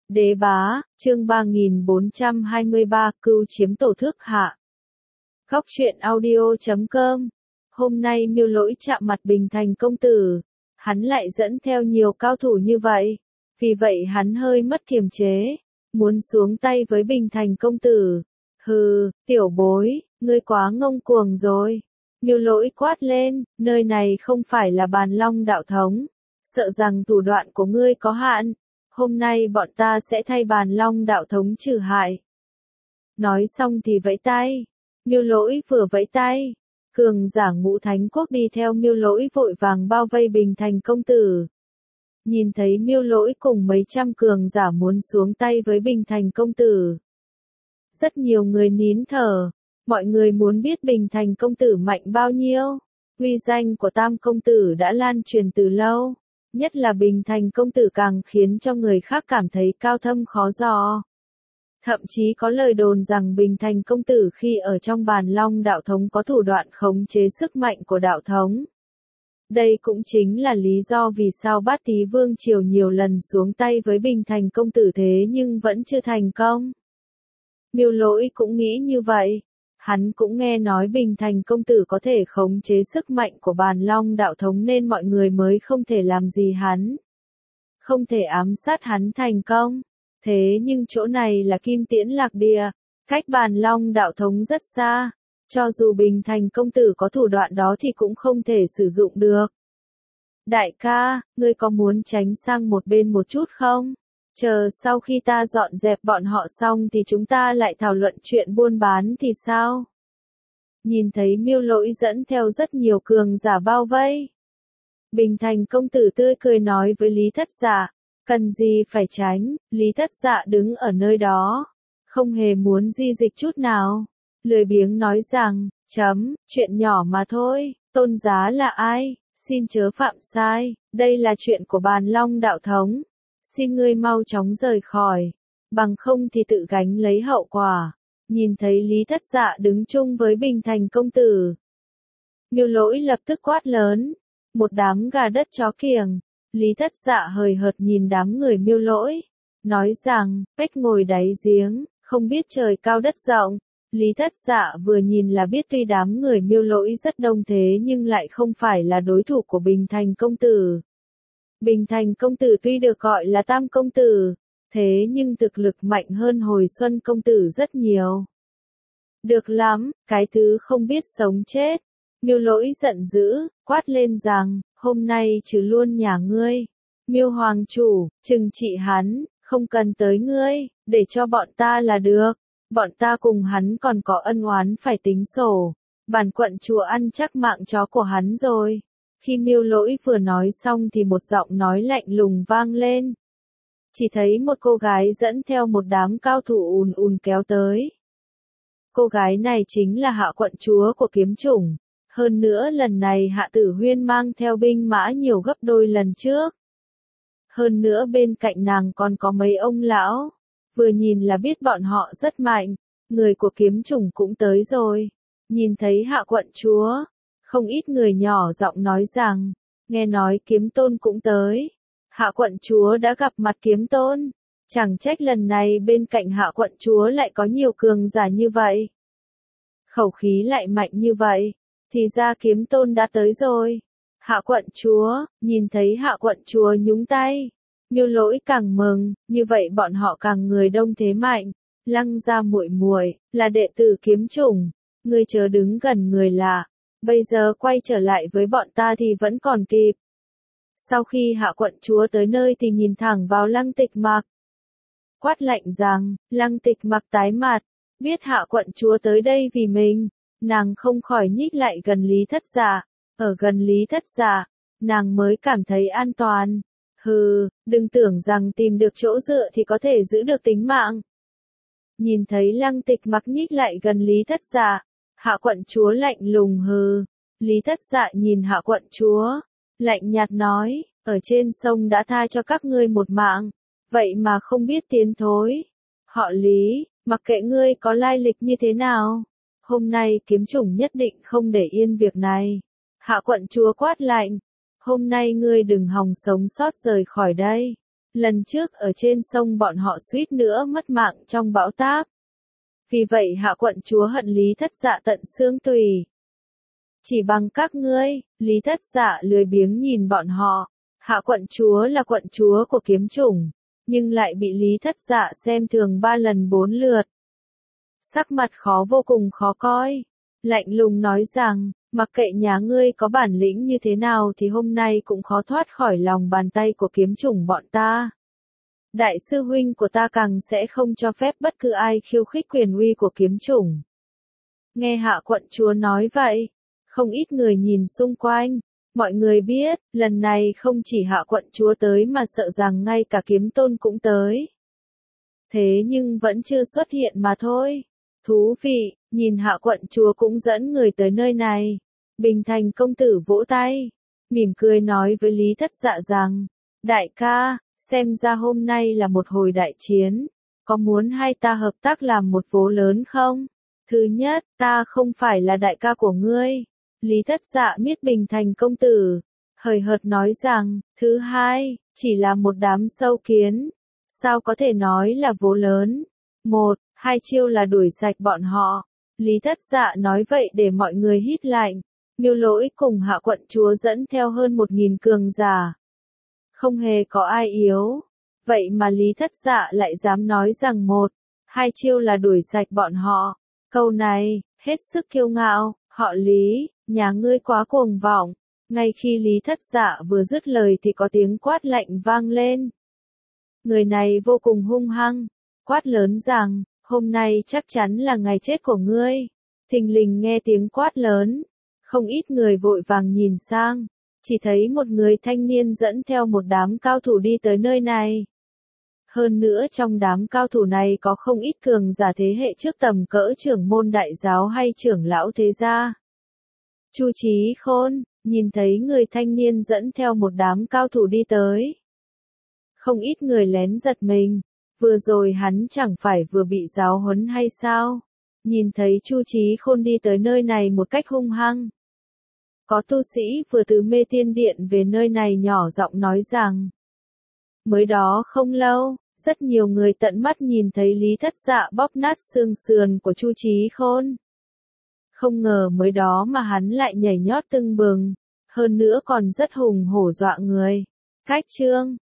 Đế bá, chương 3423, cưu chiếm tổ thước hạ. Góc truyện audio.com. Hôm nay Miêu Lỗi chạm mặt Bình Thành công tử, hắn lại dẫn theo nhiều cao thủ như vậy, vì vậy hắn hơi mất kiềm chế, muốn xuống tay với Bình Thành công tử. Hừ, tiểu bối, ngươi quá ngông cuồng rồi. Miêu Lỗi quát lên, nơi này không phải là Bàn Long đạo thống, sợ rằng thủ đoạn của ngươi có hạn. Hôm nay bọn ta sẽ thay Bàn Long đạo thống trừ hại. Nói xong thì vẫy tay. Miêu Lỗi vừa vẫy tay, cường giả Ngũ Thánh Quốc đi theo Miêu Lỗi vội vàng bao vây Bình Thành công tử. Nhìn thấy Miêu Lỗi cùng mấy trăm cường giả muốn xuống tay với Bình Thành công tử, rất nhiều người nín thở. Mọi người muốn biết Bình Thành công tử mạnh bao nhiêu. Uy danh của Tam công tử đã lan truyền từ lâu, nhất là Bình Thành công tử càng khiến cho người khác cảm thấy cao thâm khó dò. Thậm chí có lời đồn rằng Bình Thành công tử khi ở trong Bàn Long đạo thống có thủ đoạn khống chế sức mạnh của đạo thống. Đây cũng chính là lý do vì sao Bát Tý Vương Triều nhiều lần xuống tay với Bình Thành công tử thế nhưng vẫn chưa thành công. Miêu Lỗi cũng nghĩ như vậy. Hắn cũng nghe nói Bình Thành công tử có thể khống chế sức mạnh của Bàn Long đạo thống nên mọi người mới không thể làm gì hắn. Không thể ám sát hắn thành công. Thế nhưng chỗ này là Kim Tiễn Lạc Địa, cách Bàn Long đạo thống rất xa. Cho dù Bình Thành công tử có thủ đoạn đó thì cũng không thể sử dụng được. Đại ca, ngươi có muốn tránh sang một bên một chút không? Chờ sau khi ta dọn dẹp bọn họ xong thì chúng ta lại thảo luận chuyện buôn bán thì sao? Nhìn thấy Miêu Lỗi dẫn theo rất nhiều cường giả bao vây. Bình Thành công tử tươi cười nói với Lý Thất Dạ, cần gì phải tránh. Lý Thất Dạ đứng ở nơi đó, không hề muốn di dịch chút nào. Lười biếng nói rằng, chuyện nhỏ mà thôi, tôn giá là ai, xin chớ phạm sai, đây là chuyện của Bàn Long đạo thống. Xin ngươi mau chóng rời khỏi, bằng không thì tự gánh lấy hậu quả. Nhìn thấy Lý Thất Dạ đứng chung với Bình Thành công tử, Miêu Lỗi lập tức quát lớn, một đám gà đất chó kiểng. Lý Thất Dạ hời hợt nhìn đám người Miêu Lỗi, nói rằng, cách ngồi đáy giếng, không biết trời cao đất rộng. Lý Thất Dạ vừa nhìn là biết tuy đám người Miêu Lỗi rất đông thế nhưng lại không phải là đối thủ của Bình Thành công tử. Bình Thành công tử tuy được gọi là Tam công tử, thế nhưng thực lực mạnh hơn Hồi Xuân công tử rất nhiều. Được lắm, cái thứ không biết sống chết. Miêu Lỗi giận dữ, quát lên rằng, hôm nay trừ luôn nhà ngươi. Miêu Hoàng chủ, trừng trị hắn, không cần tới ngươi, để cho bọn ta là được. Bọn ta cùng hắn còn có ân oán phải tính sổ. Bản quận chúa ăn chắc mạng chó của hắn rồi. Khi Miêu Lỗi vừa nói xong thì một giọng nói lạnh lùng vang lên. Chỉ thấy một cô gái dẫn theo một đám cao thủ ùn ùn kéo tới. Cô gái này chính là Hạ quận chúa của Kiếm Chủng. Hơn nữa lần này Hạ Tử Huyên mang theo binh mã nhiều gấp đôi lần trước. Hơn nữa bên cạnh nàng còn có mấy ông lão. Vừa nhìn là biết bọn họ rất mạnh. Người của Kiếm Chủng cũng tới rồi. Nhìn thấy Hạ quận chúa, không ít người nhỏ giọng nói rằng, nghe nói Kiếm Tôn cũng tới. Hạ quận chúa đã gặp mặt Kiếm Tôn. Chẳng trách lần này bên cạnh Hạ quận chúa lại có nhiều cường giả như vậy. Khẩu khí lại mạnh như vậy. Thì ra Kiếm Tôn đã tới rồi. Hạ quận chúa, nhìn thấy Hạ quận chúa nhúng tay. Miêu Lỗi càng mừng, như vậy bọn họ càng người đông thế mạnh. Lăng gia muội muội là đệ tử Kiếm Chủng. Ngươi chớ đứng gần người lạ. Bây giờ quay trở lại với bọn ta thì vẫn còn kịp. Sau khi Hạ quận chúa tới nơi thì nhìn thẳng vào Lăng Tịch Mặc. Quát lạnh rằng, Lăng Tịch Mặc tái mặt, biết Hạ quận chúa tới đây vì mình, nàng không khỏi nhích lại gần Lý Thất Dạ. Ở gần Lý Thất Dạ, nàng mới cảm thấy an toàn. Hừ, đừng tưởng rằng tìm được chỗ dựa thì có thể giữ được tính mạng. Nhìn thấy Lăng Tịch Mặc nhích lại gần Lý Thất Dạ, Hạ quận chúa lạnh lùng hừ. Lý Thất Dạ nhìn Hạ quận chúa, lạnh nhạt nói, ở trên sông đã tha cho các ngươi một mạng, vậy mà không biết tiến thối. Họ Lý, mặc kệ ngươi có lai lịch như thế nào, hôm nay Kiếm Chủng nhất định không để yên việc này. Hạ quận chúa quát lạnh, hôm nay ngươi đừng hòng sống sót rời khỏi đây. Lần trước ở trên sông bọn họ suýt nữa mất mạng trong bão táp. Vì vậy Hạ quận chúa hận Lý Thất Dạ tận xương tủy. Chỉ bằng các ngươi, Lý Thất Dạ lười biếng nhìn bọn họ. Hạ quận chúa là quận chúa của kiếm chủng, nhưng lại bị Lý Thất Dạ xem thường 3 lần 4 lượt. Sắc mặt vô cùng khó coi, lạnh lùng nói rằng, mặc kệ nhà ngươi có bản lĩnh như thế nào thì hôm nay cũng khó thoát khỏi lòng bàn tay của kiếm chủng bọn ta. Đại sư huynh của ta càng sẽ không cho phép bất cứ ai khiêu khích quyền uy của kiếm chủng. Nghe Hạ quận chúa nói vậy, không ít người nhìn xung quanh. Mọi người biết, lần này không chỉ Hạ quận chúa tới mà sợ rằng ngay cả kiếm tôn cũng tới. Thế nhưng vẫn chưa xuất hiện mà thôi. Thú vị, nhìn Hạ quận chúa cũng dẫn người tới nơi này. Bình Thành công tử vỗ tay, mỉm cười nói với Lý Thất Dạ rằng, đại ca, xem ra hôm nay là một hồi đại chiến, có muốn hai ta hợp tác làm một vố lớn không? Thứ nhất, ta không phải là đại ca của ngươi. Lý Thất Dạ biết Bình Thành công tử, hời hợt nói rằng, thứ hai, chỉ là một đám sâu kiến, sao có thể nói là vố lớn. 1-2 chiêu là đuổi sạch bọn họ. Lý Thất Dạ nói vậy để mọi người hít lạnh. Miêu Lỗi cùng Hạ quận chúa dẫn theo hơn 1000 cường giả. Không hề có ai yếu. Vậy mà Lý Thất Dạ lại dám nói rằng 1-2 chiêu là đuổi sạch bọn họ. Câu này, hết sức kiêu ngạo. Họ Lý, nhà ngươi quá cuồng vọng. Ngay khi Lý Thất Dạ vừa dứt lời thì có tiếng quát lạnh vang lên. Người này vô cùng hung hăng, quát lớn rằng, hôm nay chắc chắn là ngày chết của ngươi. Thình lình nghe tiếng quát lớn, không ít người vội vàng nhìn sang, chỉ thấy một người thanh niên dẫn theo một đám cao thủ đi tới nơi này. Hơn nữa trong đám cao thủ này có không ít cường giả thế hệ trước tầm cỡ trưởng môn đại giáo hay trưởng lão thế gia. Chu Chí Khôn, nhìn thấy người thanh niên dẫn theo một đám cao thủ đi tới. Không ít người lén giật mình, vừa rồi hắn chẳng phải vừa bị giáo huấn hay sao? Nhìn thấy Chu Chí Khôn đi tới nơi này một cách hung hăng. Có tu sĩ vừa từ Mê Tiên Điện về nơi này nhỏ giọng nói rằng, mới đó không lâu, rất nhiều người tận mắt nhìn thấy Lý Thất Dạ bóp nát xương sườn của Chu Chí Khôn. Không ngờ mới đó mà hắn lại nhảy nhót tưng bừng, hơn nữa còn rất hùng hổ dọa người. Cách chương